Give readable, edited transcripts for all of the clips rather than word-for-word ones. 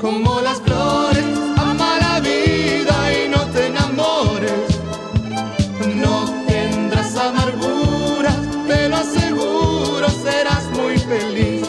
como las flores, ama la vida y no te enamores. No tendrás amarguras, te lo aseguro, serás muy feliz.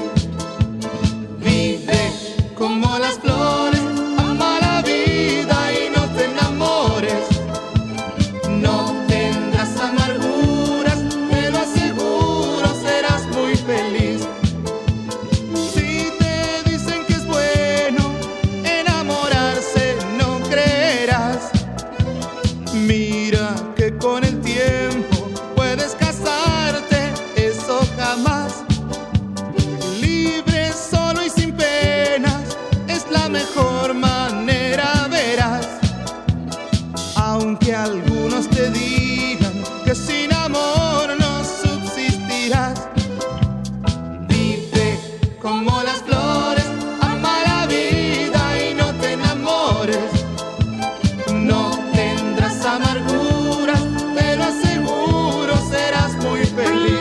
Vive como las flores, ama la vida y no te enamores. No tendrás amarguras, te lo aseguro, serás muy feliz. Si te dicen que es bueno enamorarse, no creerás. Mira que con el tiempo puedes casarte, eso jamás. Libre, solo y sin penas es la mejor manera, verás. Aunque algunos te digan que sin amor no subsistirás. Vive como las flores, ama la vida y no te enamores. No tendrás amarguras, te lo aseguro, serás muy feliz.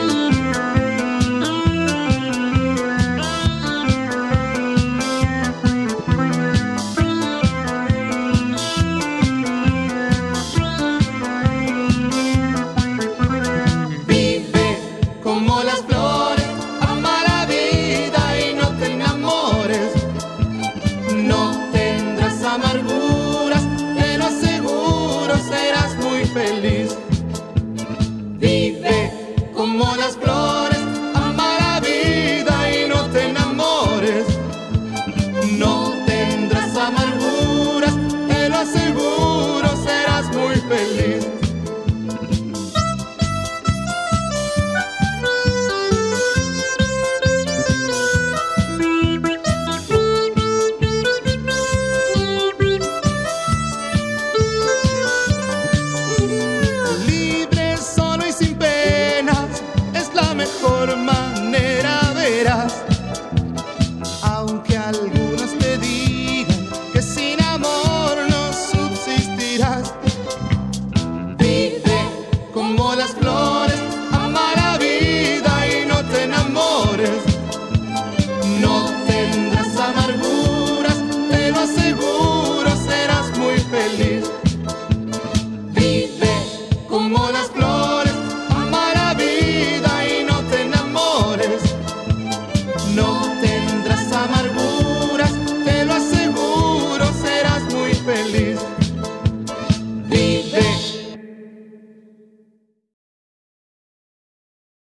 Como las flores, ama la vida y no te enamores. No tendrás amarguras, te lo aseguro, serás muy feliz. Vive como las flores, ama la vida y no te enamores. No tendrás amarguras, te lo aseguro, serás muy feliz. Mejor manera, verás. Aunque algún